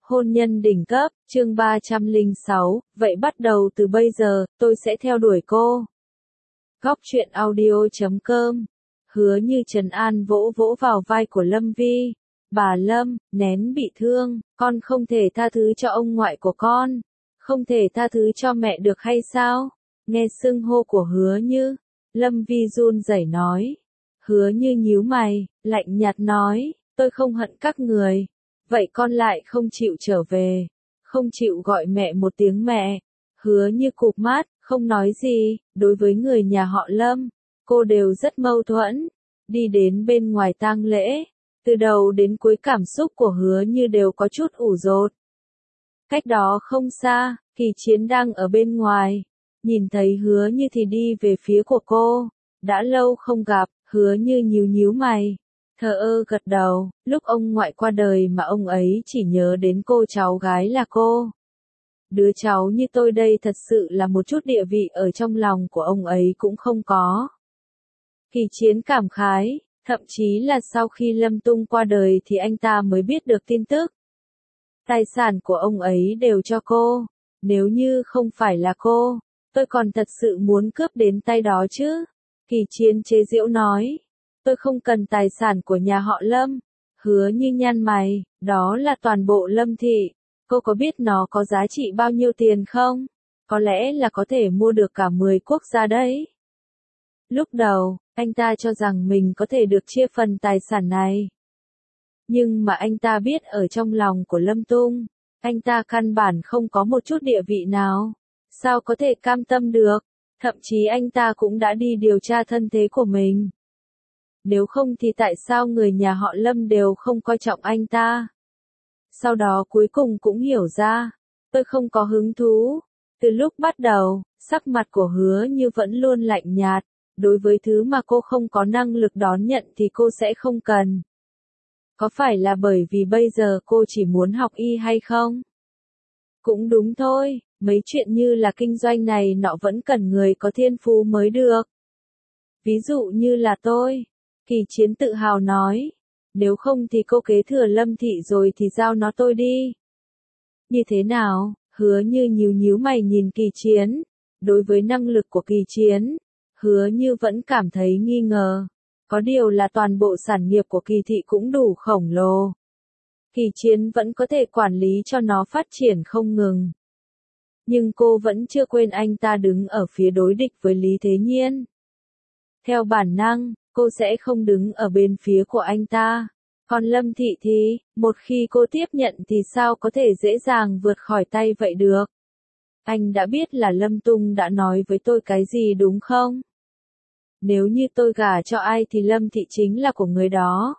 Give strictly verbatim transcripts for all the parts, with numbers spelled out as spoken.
Hôn nhân đỉnh cấp, chương ba trăm lẻ sáu, vậy bắt đầu từ bây giờ, tôi sẽ theo đuổi cô. Góc truyện audio chấm com. Hứa Như trấn an vỗ vỗ vào vai của Lâm Vi. Bà Lâm, nén bị thương, con không thể tha thứ cho ông ngoại của con. Không thể tha thứ cho mẹ được hay sao? Nghe xưng hô của Hứa Như, Lâm Vi run rẩy nói. Hứa Như nhíu mày, lạnh nhạt nói, tôi không hận các người. Vậy con lại không chịu trở về, không chịu gọi mẹ một tiếng mẹ. Hứa Như cụp mắt, không nói gì, đối với người nhà họ Lâm, cô đều rất mâu thuẫn. Đi đến bên ngoài tang lễ, từ đầu đến cuối cảm xúc của Hứa Như đều có chút ủ rột. Cách đó không xa, Kỳ Chiến đang ở bên ngoài, nhìn thấy Hứa Như thì đi về phía của cô. Đã lâu không gặp, Hứa Như nhíu nhíu mày, thờ ơ gật đầu, lúc ông ngoại qua đời mà ông ấy chỉ nhớ đến cô cháu gái là cô. Đứa cháu như tôi đây thật sự là một chút địa vị ở trong lòng của ông ấy cũng không có. Kỳ Chiến cảm khái, thậm chí là sau khi Lâm Tung qua đời thì anh ta mới biết được tin tức. Tài sản của ông ấy đều cho cô, nếu như không phải là cô, tôi còn thật sự muốn cướp đến tay đó chứ. Kỳ Chiến chế giễu nói, tôi không cần tài sản của nhà họ Lâm. Hứa Như nhăn mày, đó là toàn bộ Lâm thị. Cô có biết nó có giá trị bao nhiêu tiền không? Có lẽ là có thể mua được cả mười quốc gia đấy. Lúc đầu, anh ta cho rằng mình có thể được chia phần tài sản này. Nhưng mà anh ta biết ở trong lòng của Lâm Tung, anh ta căn bản không có một chút địa vị nào. Sao có thể cam tâm được? Thậm chí anh ta cũng đã đi điều tra thân thế của mình. Nếu không thì tại sao người nhà họ Lâm đều không coi trọng anh ta? Sau đó cuối cùng cũng hiểu ra, tôi không có hứng thú. Từ lúc bắt đầu, sắc mặt của Hứa Như vẫn luôn lạnh nhạt, đối với thứ mà cô không có năng lực đón nhận thì cô sẽ không cần. Có phải là bởi vì bây giờ cô chỉ muốn học y hay không? Cũng đúng thôi, mấy chuyện như là kinh doanh này nọ vẫn cần người có thiên phú mới được. Ví dụ như là tôi, Kỳ Chiến tự hào nói, nếu không thì cô kế thừa Lâm thị rồi thì giao nó tôi đi. Như thế nào? Hứa Như nhíu nhíu mày nhìn Kỳ Chiến. Đối với năng lực của Kỳ Chiến, Hứa Như vẫn cảm thấy nghi ngờ. Có điều là toàn bộ sản nghiệp của Kỳ thị cũng đủ khổng lồ. Kỳ Chiến vẫn có thể quản lý cho nó phát triển không ngừng. Nhưng cô vẫn chưa quên anh ta đứng ở phía đối địch với Lý Thế Nhiên. Theo bản năng, cô sẽ không đứng ở bên phía của anh ta. Còn Lâm thị thì, một khi cô tiếp nhận thì sao có thể dễ dàng vượt khỏi tay vậy được? Anh đã biết là Lâm Tung đã nói với tôi cái gì đúng không? Nếu như tôi gả cho ai thì Lâm thị chính là của người đó.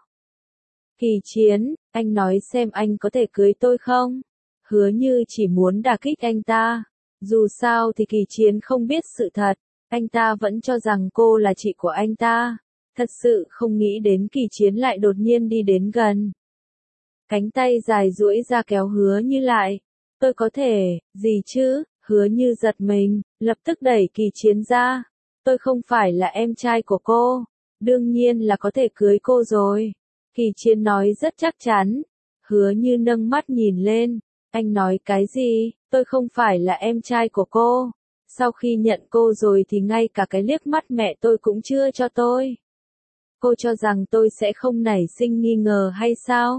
Kỳ Chiến, anh nói xem anh có thể cưới tôi không? Hứa Như chỉ muốn đả kích anh ta. Dù sao thì Kỳ Chiến không biết sự thật, anh ta vẫn cho rằng cô là chị của anh ta. Thật sự không nghĩ đến Kỳ Chiến lại đột nhiên đi đến gần. Cánh tay dài duỗi ra kéo Hứa Như lại. Tôi có thể, gì chứ? Hứa Như giật mình, lập tức đẩy Kỳ Chiến ra. Tôi không phải là em trai của cô. Đương nhiên là có thể cưới cô rồi. Kỳ Chiến nói rất chắc chắn. Hứa Như nâng mắt nhìn lên. Anh nói cái gì? Tôi không phải là em trai của cô. Sau khi nhận cô rồi thì ngay cả cái liếc mắt mẹ tôi cũng chưa cho tôi. Cô cho rằng tôi sẽ không nảy sinh nghi ngờ hay sao?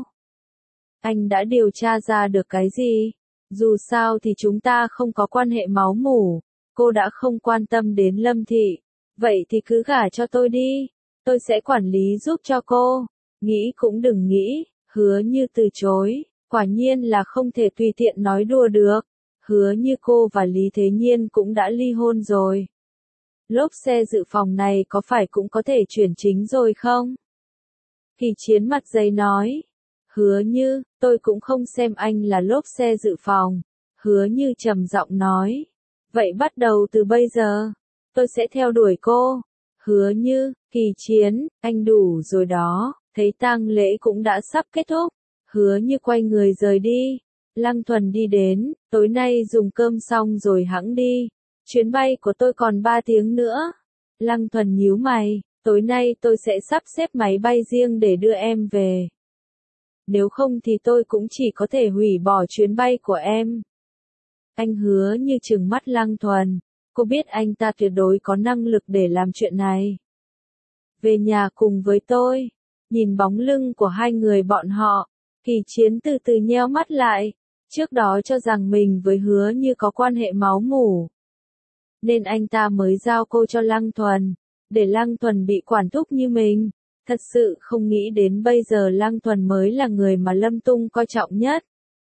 Anh đã điều tra ra được cái gì? Dù sao thì chúng ta không có quan hệ máu mủ. Cô đã không quan tâm đến Lâm thị. Vậy thì cứ gả cho tôi đi. Tôi sẽ quản lý giúp cho cô. Nghĩ cũng đừng nghĩ. Hứa Như từ chối. Quả nhiên là không thể tùy tiện nói đùa được. Hứa Như cô và Lý Thế Nhiên cũng đã ly hôn rồi. Lốp xe dự phòng này có phải cũng có thể chuyển chính rồi không? Kỳ Chiến mặt dày nói. Hứa Như, tôi cũng không xem anh là lốp xe dự phòng. Hứa Như trầm giọng nói. Vậy bắt đầu từ bây giờ, tôi sẽ theo đuổi cô. Hứa Như, Kỳ Chiến, anh đủ rồi đó. Thấy tang lễ cũng đã sắp kết thúc. Hứa Như quay người rời đi. Lăng Thuần đi đến, tối nay dùng cơm xong rồi hẵng đi. Chuyến bay của tôi còn ba tiếng nữa. Lăng Thuần nhíu mày, tối nay tôi sẽ sắp xếp máy bay riêng để đưa em về. nếu không thì tôi cũng chỉ có thể hủy bỏ chuyến bay của em. Anh Hứa Như trừng mắt Lăng Thuần, cô biết anh ta tuyệt đối có năng lực để làm chuyện này. Về nhà cùng với tôi, nhìn bóng lưng của hai người bọn họ, Kỳ Chiến từ từ nheo mắt lại, trước đó cho rằng mình với Hứa Như có quan hệ máu mủ. Nên anh ta mới giao cô cho Lăng Thuần, để Lăng Thuần bị quản thúc như mình, thật sự không nghĩ đến bây giờ Lăng Thuần mới là người mà Lâm Tung coi trọng nhất.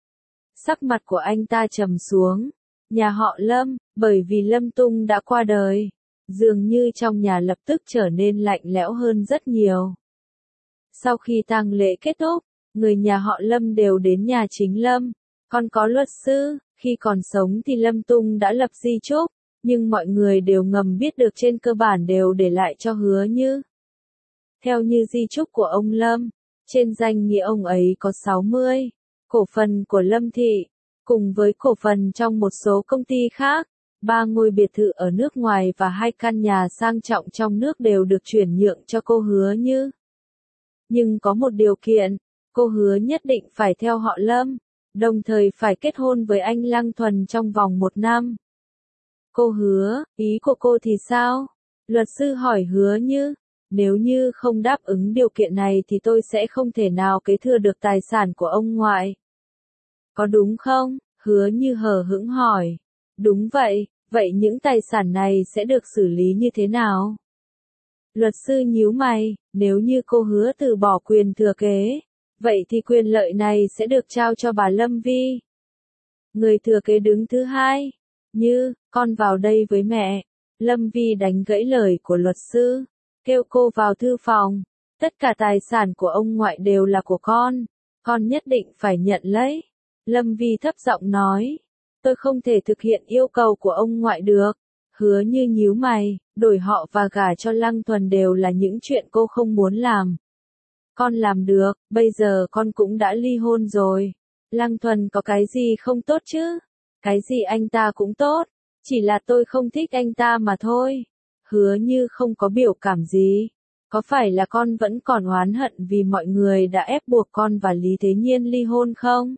Sắc mặt của anh ta trầm xuống, nhà họ Lâm, bởi vì Lâm Tung đã qua đời, dường như trong nhà lập tức trở nên lạnh lẽo hơn rất nhiều. Sau khi tang lễ kết thúc, người nhà họ Lâm đều đến nhà chính Lâm, còn có luật sư, khi còn sống thì Lâm Tung đã lập di chúc, nhưng mọi người đều ngầm biết được trên cơ bản đều để lại cho Hứa Như. Theo như di chúc của ông Lâm, trên danh nghĩa ông ấy có sáu mươi cổ phần của Lâm Thị, cùng với cổ phần trong một số công ty khác, ba ngôi biệt thự ở nước ngoài và hai căn nhà sang trọng trong nước đều được chuyển nhượng cho cô Hứa Như. Nhưng có một điều kiện, cô Hứa nhất định phải theo họ Lâm, đồng thời phải kết hôn với anh Lăng Thuần trong vòng một năm. Cô Hứa, ý của cô thì sao? Luật sư hỏi Hứa Như. Nếu như không đáp ứng điều kiện này thì tôi sẽ không thể nào kế thừa được tài sản của ông ngoại. Có đúng không? Hứa Như hờ hững hỏi. Đúng vậy, vậy những tài sản này sẽ được xử lý như thế nào? Luật sư nhíu mày, nếu như cô Hứa từ bỏ quyền thừa kế, vậy thì quyền lợi này sẽ được trao cho bà Lâm Vi. Người thừa kế đứng thứ hai, Như, con vào đây với mẹ. Lâm Vi đánh gãy lời của luật sư, kêu cô vào thư phòng. Tất cả tài sản của ông ngoại đều là của con, con nhất định phải nhận lấy. Lâm Vi thấp giọng nói, tôi không thể thực hiện yêu cầu của ông ngoại được. Hứa Như nhíu mày, đổi họ và gả cho Lăng Thuần đều là những chuyện cô không muốn làm. Con làm được, bây giờ con cũng đã ly hôn rồi. Lăng Thuần có cái gì không tốt chứ? Cái gì anh ta cũng tốt, chỉ là tôi không thích anh ta mà thôi. Hứa Như không có biểu cảm gì. Có phải là con vẫn còn oán hận vì mọi người đã ép buộc con và Lý Thế Nhiên ly hôn không?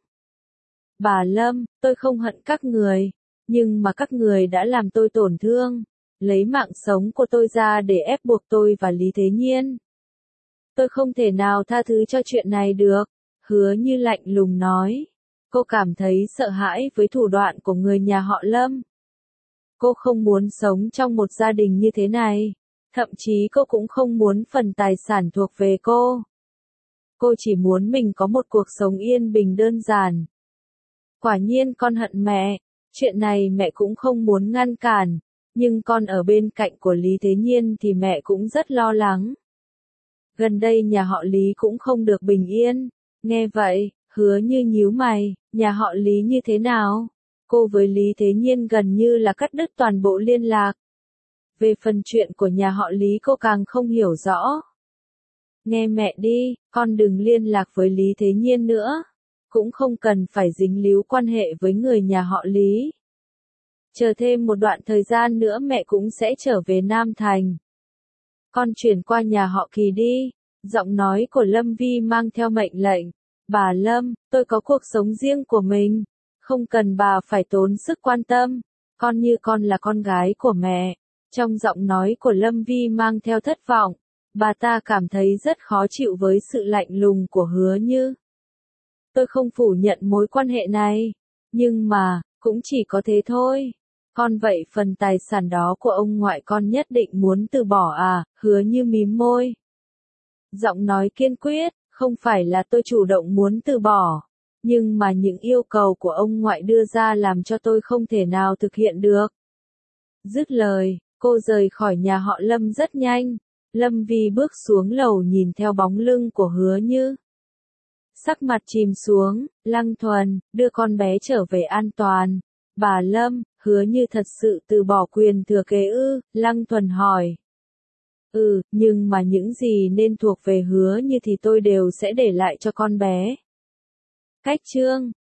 Bà Lâm, tôi không hận các người, nhưng mà các người đã làm tôi tổn thương, lấy mạng sống của tôi ra để ép buộc tôi và Lý Thế Nhiên. Tôi không thể nào tha thứ cho chuyện này được. Hứa Như lạnh lùng nói. Cô cảm thấy sợ hãi với thủ đoạn của người nhà họ Lâm. Cô không muốn sống trong một gia đình như thế này. Thậm chí cô cũng không muốn phần tài sản thuộc về cô. Cô chỉ muốn mình có một cuộc sống yên bình đơn giản. Quả nhiên con hận mẹ. Chuyện này mẹ cũng không muốn ngăn cản. Nhưng con ở bên cạnh của Lý Thế Nhiên thì mẹ cũng rất lo lắng. Gần đây nhà họ Lý cũng không được bình yên. Nghe vậy, Hứa Như nhíu mày, nhà họ Lý như thế nào? Cô với Lý Thế Nhiên gần như là cắt đứt toàn bộ liên lạc. Về phần chuyện của nhà họ Lý cô càng không hiểu rõ. Nghe mẹ đi, con đừng liên lạc với Lý Thế Nhiên nữa. Cũng không cần phải dính líu quan hệ với người nhà họ Lý. Chờ thêm một đoạn thời gian nữa mẹ cũng sẽ trở về Nam Thành. Con chuyển qua nhà họ Kỳ đi. Giọng nói của Lâm Vi mang theo mệnh lệnh. Bà Lâm, tôi có cuộc sống riêng của mình. Không cần bà phải tốn sức quan tâm. Con như con là con gái của mẹ. Trong giọng nói của Lâm Vi mang theo thất vọng. Bà ta cảm thấy rất khó chịu với sự lạnh lùng của Hứa Như. Tôi không phủ nhận mối quan hệ này. Nhưng mà, cũng chỉ có thế thôi. Con vậy phần tài sản đó của ông ngoại con nhất định muốn từ bỏ à? Hứa Như mím môi. Giọng nói kiên quyết, không phải là tôi chủ động muốn từ bỏ. Nhưng mà những yêu cầu của ông ngoại đưa ra làm cho tôi không thể nào thực hiện được. Dứt lời, cô rời khỏi nhà họ Lâm rất nhanh. Lâm Vi bước xuống lầu nhìn theo bóng lưng của Hứa Như. Sắc mặt chìm xuống, Lăng Thuần, đưa con bé trở về an toàn. Bà Lâm, Hứa Như thật sự từ bỏ quyền thừa kế ư? Lăng Thuần hỏi. Ừ, nhưng mà những gì nên thuộc về Hứa Như thì tôi đều sẽ để lại cho con bé. Cách chương